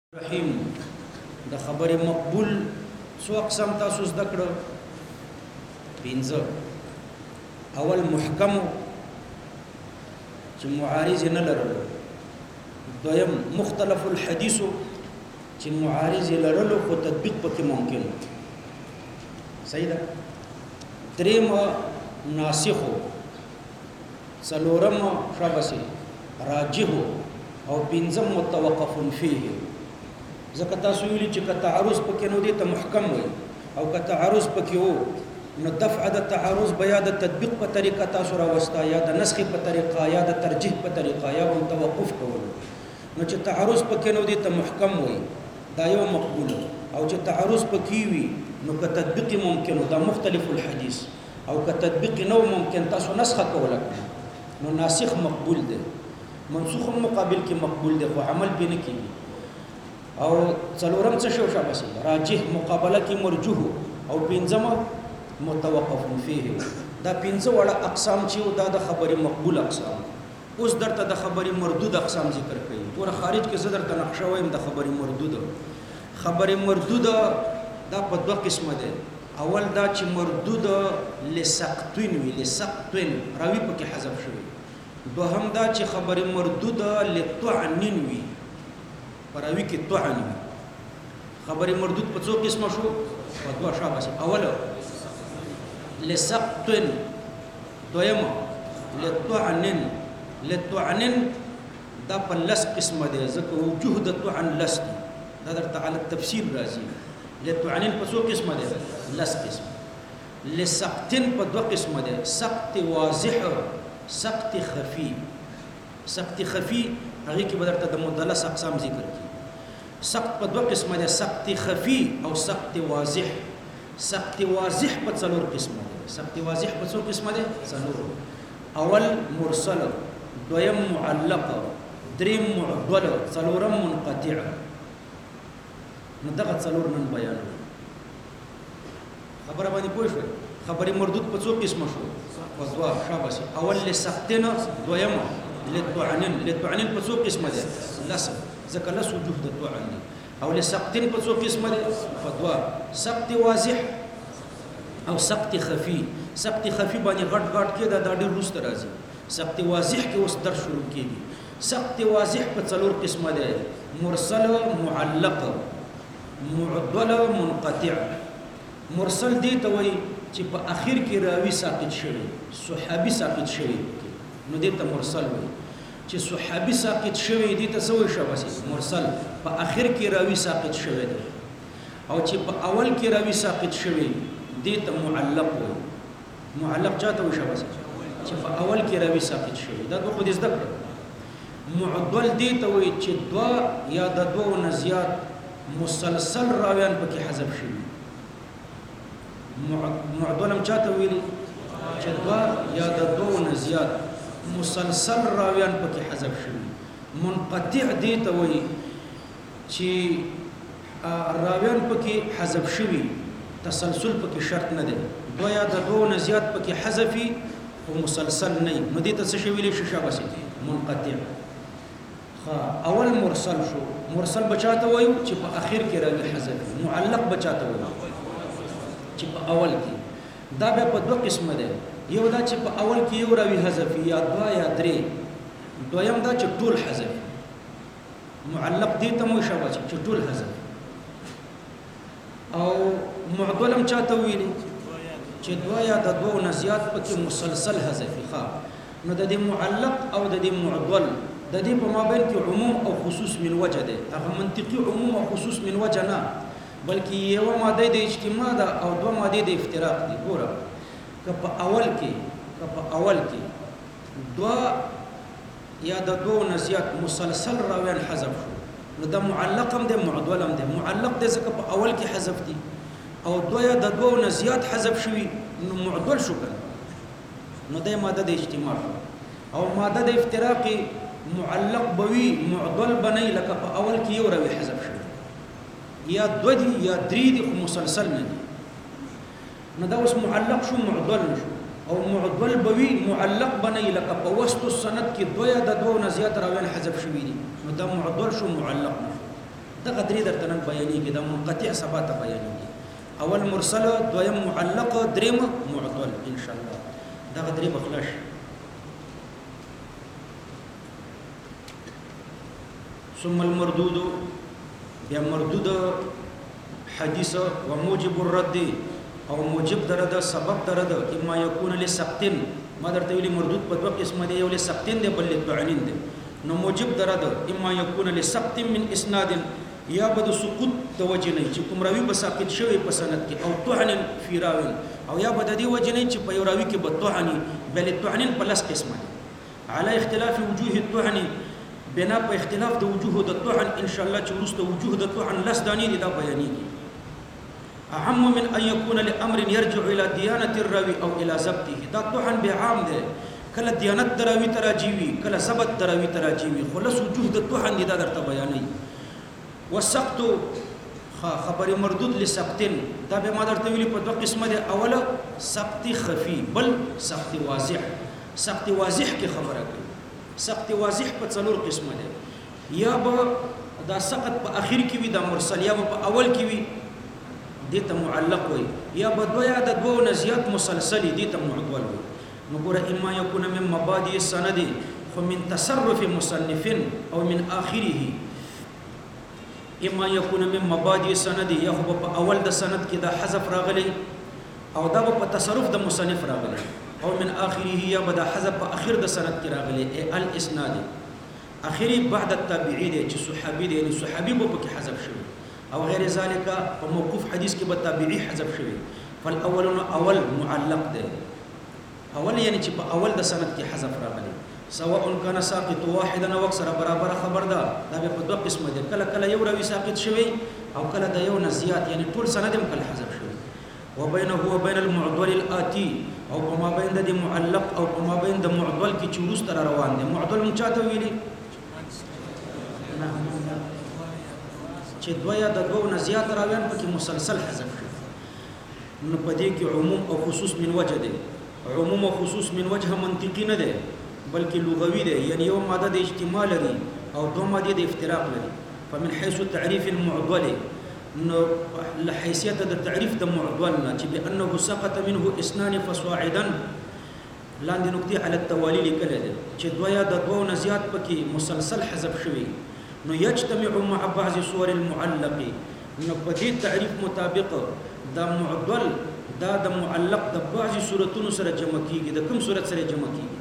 رحیم د خبر مقبول سو اقسام تاسو زده کړو پنځه اول محکم چې معارض نه لرلو دویم مختلف الحديث چې معارض لرلو خو تطبیق پکې ممکن صحیح ده دریم ناسخ څلورم شابسي راجح او پنځم متوقف فيه ځکه تاسو ویلي چې که تعارض پکې نو دي ته محکم وي او که تعارض پکې وو نو دفع د تعارض بیا د تطبیق په طریقه تاسو راوستا یا د نسخ په طریقه یا د ترجیح په طریقه یا هم توقف کول نو چې تعارض پکې نو دي ته محکم وي دا یو مقبول او چې تعارض پکې وي نو که تطبیق ممکن دا مختلف الحديث او که تطبیق نو ممکن تاسو نسخه کوله نو ناسخ مقبول دی منسوخ مقابل کې مقبول دی خو عمل به نه کیږي او څلورم څه شو شابسي راجح مقابله کې مرجوح او پنځم متوقف فيه دا پنځه وړه اقسام چې دا د خبرې مقبول اقسام اوس درته د خبرې مردود اقسام ذکر کړي ور خارج کې زدر ته نقشه وایم د خبرې مردود دا په دوه قسمه ده اول دا چې مردود لسقطین وی لسقطین راوی پکې حذف شوی دوهم دا چې خبرې مردود لطعنین وی راوی کې طعن خبرې مردود په څو قسمه شو په دوه شابه اول لسقطن دویم لطعنن دا په لس قسمه ده ځکه وجوه د طعن لس دا درته على التفسير راځي لطعنن په څو قسمه ده لس قسمه لسقطن په دوه قسمه ده سقط واضح سقط خفي هغه کې بدرته د مدلس اقسام ذکر کی سقط په دوه قسمه ده سقط خفي او سقط واضح په څلور قسمه ده سقط واضح په څو قسمه ده څلور اول مرسل دویم معلق دریم معضل څلورم منقطع نو دغه څلور نن بیان خبره باندې پوه شو خبره مردود په څو قسمه شو په دوه شابه اول لسقطنا دویم لطعنن په څو قسمه ده لس ځکه لس وجوه د طعن او لسقطن په څو قسمه ده په دوه سقط واضح او سقط خفي باندې غټ کې دا ډېر روست راځي سقط واضح کې اوس در شروع کیږي سقط واضح په څلور قسمه ده مرسل معلق معضل منقطع مرسل دی ته وایي چې په اخر کې راوي ساقط شوی صحابي ساقط شوی نو دې ته مرسل وایي چې صحابي ساقط شوی دې ته سوې شوی مرسل په اخر کې راوي ساقط شوی دی او چې په اول کې راوي ساقط شوی دې ته معلق وایي معلق چاته وشوی چې په اول کې راوي ساقط شوی دا دوه خو دې زده کړه معضل دې ته وایي چې دوه یا د دوه نه زیات مسلسل راویان پکې حذف شوی معضلم چاته ویلي چې دوه یا د دوه نه زیات مسلسل راویان پکې حذف شوی منقطع دی ته وایي چې راویان پکې حذف شوی تسلسل پکې شرط نه دی دوه یا د دوه نه زیات پکې حذفي او مسلسل نه نو دې ته څه شوی لې شابه منقطع اول مرسل شو مرسل بچاته وایو چې په اخر کې راوي حذف معلق بچاته وایو چې په اول کې دا به په دوه قسمه ده یو دا چې په اول کې یو راوي حذف یا دوه یا درې دویم دا چې ټول حذف معلق دې ته مو شابه چې ټول حذف او معضلم چاته ویلي چې دوه یا د دوه نه زیات پکې مسلسل حذف نو د دې معلق او د دې معضل د دې په مابین کې عموم او خصوص من وجه ده هغه منطقي عموم او خصوص من وجه نه بلکې یو ماده د اجتماع ده او دوه ماده د افتراق دي ګوره که په اول کې دوه یا د دوه نه زیات مسلسل راویان حذف شو نو د معلق هم د معضل هم د معلق د ځکه په اول کې حذف دي او دوه یا د دوه نه زیات حذف شوی نو معضل شو کړه نو د ماده د اجتماع او ماده د افتراق معلق بوي معضل بنئ لکه په اول کې یو راوي حذف شوی یا دو دي یا درې دي خو مسلسل نه دي نو دا اوس معلق شو معضل شو او معضل بوي معلق بنئ لکه په وسط السند کې دوه یا د دوه نه زیات راویان حذف شوی دي نو دا معضل شو معلق نه دغه درې درته نن بیانېږي دا منقطع سبا ته بیانېږي اول مرسل دویم معلق دریم معضل ان شاء الله دغه درې به خلاص ثم المردود بیا مردود حدیث و موجب الرد او موجب درد سبب درد اما يكون لسقط ما درته ویلي مردود په دوه قسمه دی یو لسقط دی بل لطعنین دی نو موجب درد اما يكون لسقط من اسناد یا بد سقوط د وجه نه چې کوم راوی به ساقط شوی په سند کې او طعن فی راوی او یا بد دی وجه نه چې په یو راوی کې به طعن بل طعنین په لس قسمه دی علی اختلاف وجوه الطعن بنا په اختلاف د وجوه د طعن ان شاء الله چې ورسته وجوه د طعن لس دانی دی دا بیانېږي اهم من ان يكون لامر يرجع الى ديانه الراوي او الى ضبطه دا طعن به عام دی کله دیانت دراوی تراجیوی کله ثبت دراوی تراجیوی خلاص وجوه د طعن دی دا درته بیانوي وسقط خبر مردود لسقط دا به ما درته ویلي په دوه قسمه دي اوله سقط خفي بل سقط واضح سقط واضح کې خبره کوي سقط واضح په څلور قسمه دي یا به دا سقط په اخر کې وي دا مرسل یا په اول کې وي دته معلق وي یا به دوه د دوه نزيات مسلسل دي ته معضل وي نو ګوره اما يكون من مبادئ السند فمن تصرف مصنف او من اخره اما يكون من مبادئ السند یا خو په اول د سند کې دا حذف راغلی او دا په تصرف د مصنف راغلی او من اخره یا به دا حذف په اخر د سند کې راغلی الاسناد اخري بعد التابعين چې صحابي دي یعنی صحابي به کې حذف شوی او غیر ذلك په موقوف حدیث کې به تابعي حذف شوی فالاول اول معلق ده اول یعنی چې په اول د سند کې حذف راغلی سواء كان ساقط واحدا او اكثر برابر خبر ده دا په دوه قسمه دي کله کله یو راوي ساقط شوی او کله د یو نه زیات یعنی ټول سند هم کله حذف شوی وبينه وبين المعضل الاتي او ما بين د معلق او ما بين د معضل کې چوروس تر روان دي معضل مون چاته ویلي چې دوه یا د دوه نه زیات راویان پکې مسلسل حذف شوی نو په دې کې عموم او خصوص من وجه دي عموم او خصوص من وجه منطقي نه ده بلکې لغوي ده یعنی یو ماده د اجتماع لري او دوه ماده د افتراق لري فمن حيث تعريف المعضل نو لحيثيت د تعریف د معضل نه چې بانه سقط منه اثنان فصاعدا لاندې نقطې على التوالي لیکل دي چې دوه یا د دوه نه زیات پکې مسلسل حذف شوی نو يجتمع مع بعض صور المعلق نو په دې تعریف مطابق دا معضل دا د معلق د بعضی صورتونو سره جمع کیږي د کوم صورت سره جمع کیږي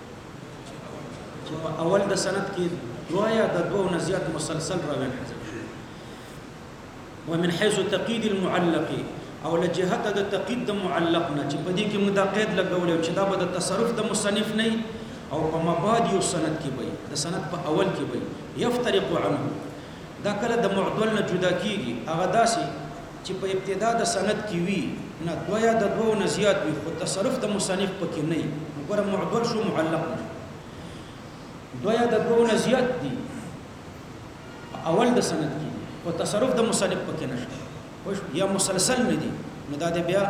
چې په اول د سند کې دوه یا د دوه نه زیات مسلسل راوین حذف شوی ومن حيث تقييد المعلق او لجهته د تقييد د معلق نه چې په دې کې موږ دا قید لګولې چې دا به د تصرف د مصنف نه او په مبادئ السند کې وي د سند په اول کې وي يفترق عنه دا کله د معضل نه جدا کیږي هغه داسي چې په ابتدا د سند کې وي نه دوه یا د دوه نه زیات وي خو تصرف د مصنف پکې نه وګوره معضل شو معلق نه دوه یا د دوه نه زیات دي اول د سند کې او تصرف د مصنف پکې نشته یا مسلسل نه دي نو دا د بیا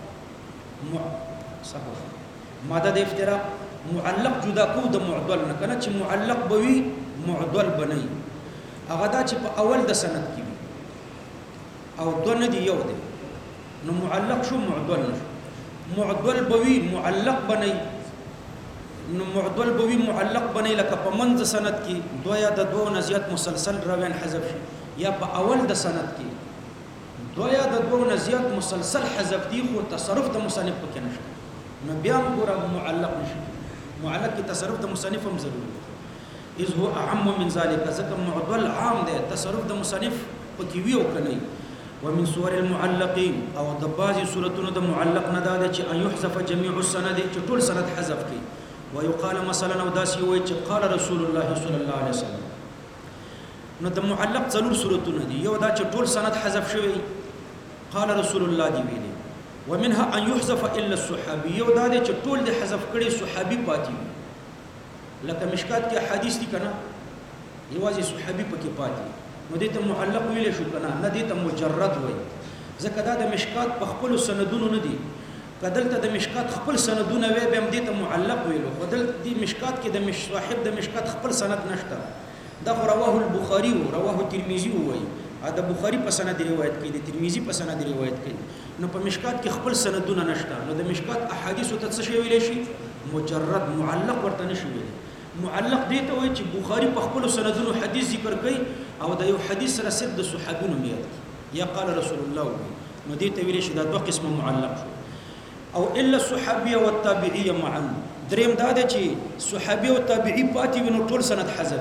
صحیح ماده د افتراق معلق جدا کو د معضل نه کنه چې معلق بوي معضل بنئ هغه دا چې په اول د سند کې او دوه نه دی یو دی نو معلق شو معضل نشو معضل بوي معلق بنئ نو معضل بوي معلق بنئ لکه په منځ سند کې دوه یا د دوه نه زیات مسلسل راوین حذف شي یا په اول د سند کې دوه یا د دوه نه زیات مسلسل حذف دي خو تصرف د مصنف پکې نشته نو بیا موږ معلق نشي معلق کې تصرف د مصنف هم ضروري اذ هو اعم من ذلك ځکه معضل عام دی تصرف د مصنف پکې وی او کني ومن صور المعلقين او د بعضي صورتونو د معلق نه دا چې ان يحذف جميع السند چې ټول سند حذف کی ويقال مثلا او داسي وي چې قال رسول الله صلى الله عليه وسلم نو د معلق څلور صورتونه دي یو دا چې ټول سند حذف شوی قال رسول الله دی ویلي ومنها ان يحذف الا الصحابي یو دا چې ټول د حذف کړي صحابي پاتې لکه مشکات کې حدیث دي کنه یوازې صحابي پکې پاتې نو دې ته معلق ویل شو کنه نه دې ته مجرد وای ځکه دا د مشکات په خپل سندونو نه دي کدلته د مشکات خپل سندونه وي به هم دې ته معلق ویلو بدل دې مشکات کې د صاحب د مشکات خپل سند نشته دا رواه البخاري او رواه الترمذي وای دا بخاری په سند روایت کوي، د ترمذی په سند روایت کوي. نو په مشکات کې خپل سندونه نشته، نو د مشکات احادیث ته څه شی ویل شي؟ مجرد معلق ورته نشي ویل. معلق دی ته وایي چې بخاری په خپل سندونو حدیث ذکر کوي او د یو حدیث سره صرف د صحابینو میاد یا قال رسول الله، نو دی ته ویل شي دا دوه قسمه معلق شو. او الا الصحابيه والتابعيه معا، دریم دا ده چې صحابي او تابعي پاتې وي نو ټول سند حذف.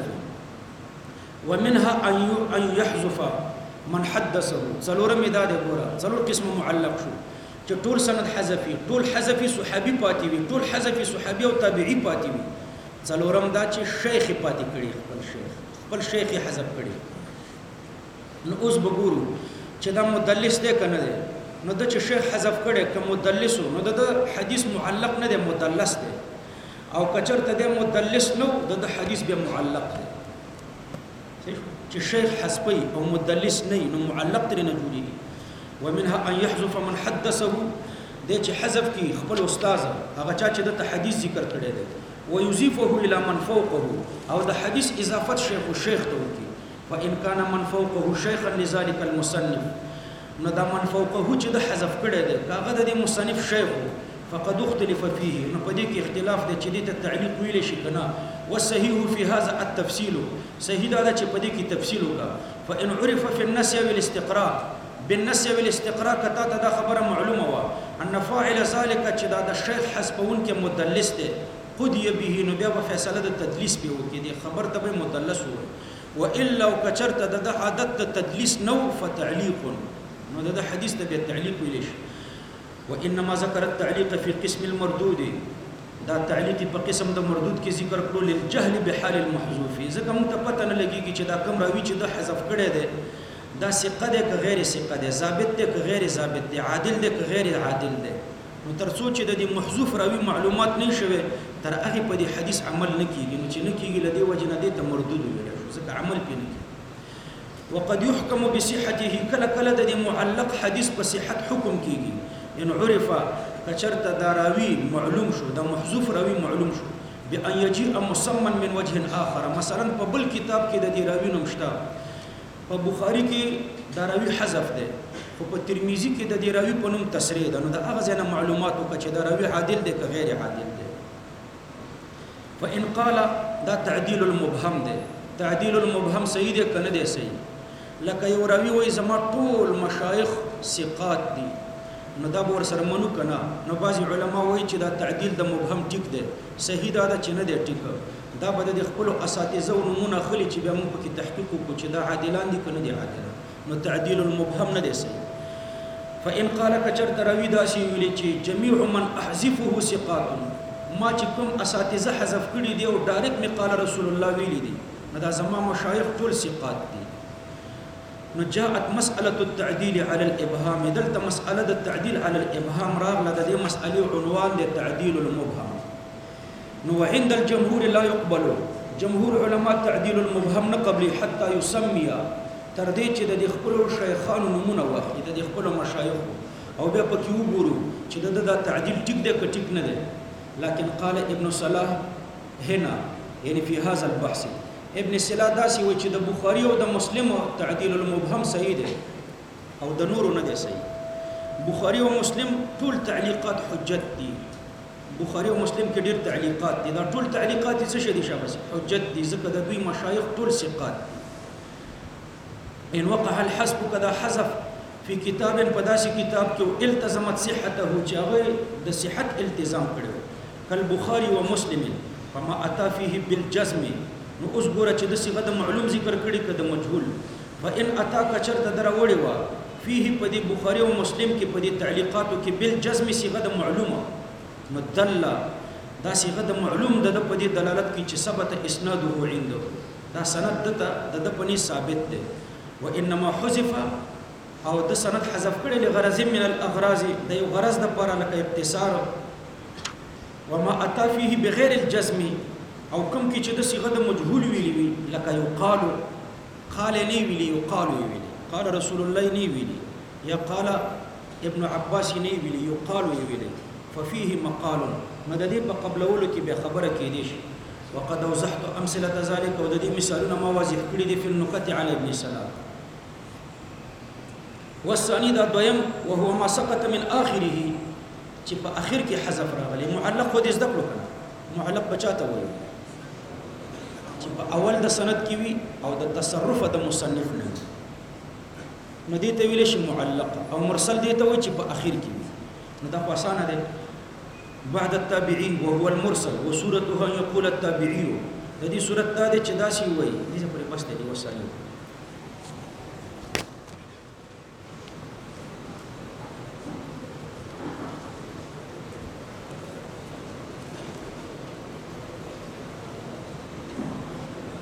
ومنها ان يحذف من حدثه، څلورم دا ده ګوره څلور قسمه معلق شو چې ټول سند حذفي، ټول حذفي صحابي پاتې وي، ټول حذفي صحابي او تابعي پاتې وي. څلورم دا چې شیخ پاتې کړي، خپل شیخ حذف کړي. نو اوس وګورو چې دا مدلس دی کنه دی، نو د چې شیخ حذف کړي کوم مدلس نو د حدیث معلق نه دی، مدلس دی. او کچرته د مدلس نو د حدیث به معلق دی. چې شیخ حذفي او مدلس نه نو معلق ترې نه جوړيږي. ومنها ان يحذف من حدثه، د چې حذف کی خپل استاد هغه چا چې د حدیث ذکر کړي دی، ويضيفه الى من فوقه، او د حدیث اضافت شیخ او شیخ ته وکي. فان كان من فوقه شيخا لذلك المصنف، نو دا من فوقه چې د حذف کړي دی هغه د مصنف شیخ، فقد اختلف فيه، نو په دې کې اختلاف دی چې دې ته تعلیق ویل شي کنه. والصحيح في هذا التفصيل، صحیح دا چې په دې کې تفصیل وکړه. فان عرف في النسي والاستقراء، بالنسي والاستقراء کته دا خبره معلومه وا ان فاعل ذلك چې دا د شیخ حذفون کې مدلس دی، قضي به، نو بیا په فیصله د تدلیس به وکړي، دی خبر ته به مدلس وي. والا وکچرت د عادت د تدلیس نو فتعلیق، نو د حدیث ته به تعلیق ویل شي. وانما ذكر التعليق في قسم المردود، دا تعلیق په قسم د مردود کې ذکر کړو للجهل بحال المحذوف، ځکه موږ ته پته نه لګیږي چې دا کوم راوي چې د حذف کړي دی دا ثقه دی که غیر ثقه دی، ثابت دی که غیر ثابت دی، عادل دی که غیر عادل دی. نو تر څو چې د دې محذوف راوي معلومات نه شوي تر هغه په دې حدیث عمل نه کیږي. نو چې نه کیږي لدی وجه نه دی ته مردود ویل شو، ځکه عمل پې نه کیږي. وقد يحكم بصحته، کله کله د دې معلق حدیث په صحت حکم کیږي. ان عرف کچرته دا راوي معلوم شو، دا محذوف راوي معلوم شو، بان يجيء مسمى من وجه اخر، مثلا په بل کتاب کې د دې راوي نوم شته، په بخاری کې دا راوي حذف دی خو په ترمذی کې د دې راوي په نوم تصریح ده. نو دا هغه ځنه معلومات وکړه چې دا راوي عادل دی که غیر عادل دی. فان قال دا تعدیل المبهم دی، تعدیل المبهم صحیح دی کنه دی صحیح؟ لکه یو راوي وایي زما ټول مشایخ ثقات دي، نو دا به ورسره منو کنه. نو بعضې علما وایي چې دا تعدیل د مبهم ټیک دی، صحیح دا ده چې نه دی ټیک. دا به د خپلو اساتذو نومونه اخلي چې بیا موږ پکې تحقیق وکړو چې دا عادلان دي که نه دي عادلان. نو تعدیل المبهم نه دی صحیح. فان قال کچرته راوي داسې ویلي چې جمیع من احذفه ثقات، ما چې کوم اساتذه حذف کړي دي او ډایرکټ مې قال رسول الله ویلي دي، نو دا زما مشایخ ټول ثقات دي. نو جاءت مسألة التعديل على الإبهام، دلت مسألة التعديل على الإبهام راغلة دي مسألة عنوان للتعديل المبهم. نو عند الجمهور لا يقبل، جمهور علماء تعديل المبهم نقبل حتى يسمي، تردې چې د خپل شیخانو نمونه واخلي، د خپل مشایخ او بیا پکې وګورو چې دا تعدیل ټیک دی که ټیک نه دی. لكن قال ابن صلاح هنا يعني في هذا البحث، ابن صلاح داسې وایي چې د بخاري او د مسلم تعدیل المبهم صحیح دی او د نورو نه دی صحیح. بخاري او مسلم ټول تعلیقات حجت دي، بخاري او مسلم کې ډېر تعلیقات دي، دا ټول تعلیقات څه شي دي شابه حجت دي، ځکه د دوی مشایخ ټول ثقات دي. ان وقع الحذف کدا حذف فی کتاب پداسي کتاب کې التزمت صحته چې هغه د صحت التزام کړو کل بخاري او مسلم فما اتى فيه بالجزم، نو اوس ګوره چې د صيغه د معلوم ذکر کړي کده مجهول. فان اتى کچر د دروړي وا فيه پدې بخاري او مسلم کې پدې تعلیقاتو کې بالجزم صيغه د معلومه مدل، دا صيغه د معلوم د پدې دلالت کوي چې ثبت اسناده عنده، دا سند د پني ثابت دی. وانما حذف او د سند حذف کړي لغرض من الاغراض، د یو غرض د لپاره لکه اختصار. وما اتى فيه بغیر الجزم، او کوم کې چې د صيغه د مجهول ویلي وي لکه يقال، قال نه ویلي يقال ویلي، قال رسول الله نه ویلي، یا قال ابن عباس نه ویلي يقال ویلي، ففيه مقال، مددي په قبلولو کې به خبره کې دي. وقد اوضحت امثله ذلك، او د دې مثالونه ما واضح کړی دي په النکت علی ابن سلام. والثاني دا دویم وهو ما سقط من آخره چې په اخر کې حذف راغلی. معلق خو دې زده کړو کنه، معلق بچاته وایي چې په اول د سند کې وي او د تصرف د مصنف نه، نو دې ته ویل شي معلق، او مرسل دې ته وایي چې په اخر کې وي. نو دا په اسانه ده. بعد التابعين وهو المرسل وسورته ان يقول التابعي، د دې صورت دا ده چې داسي وایي دې پر بس دې وسایل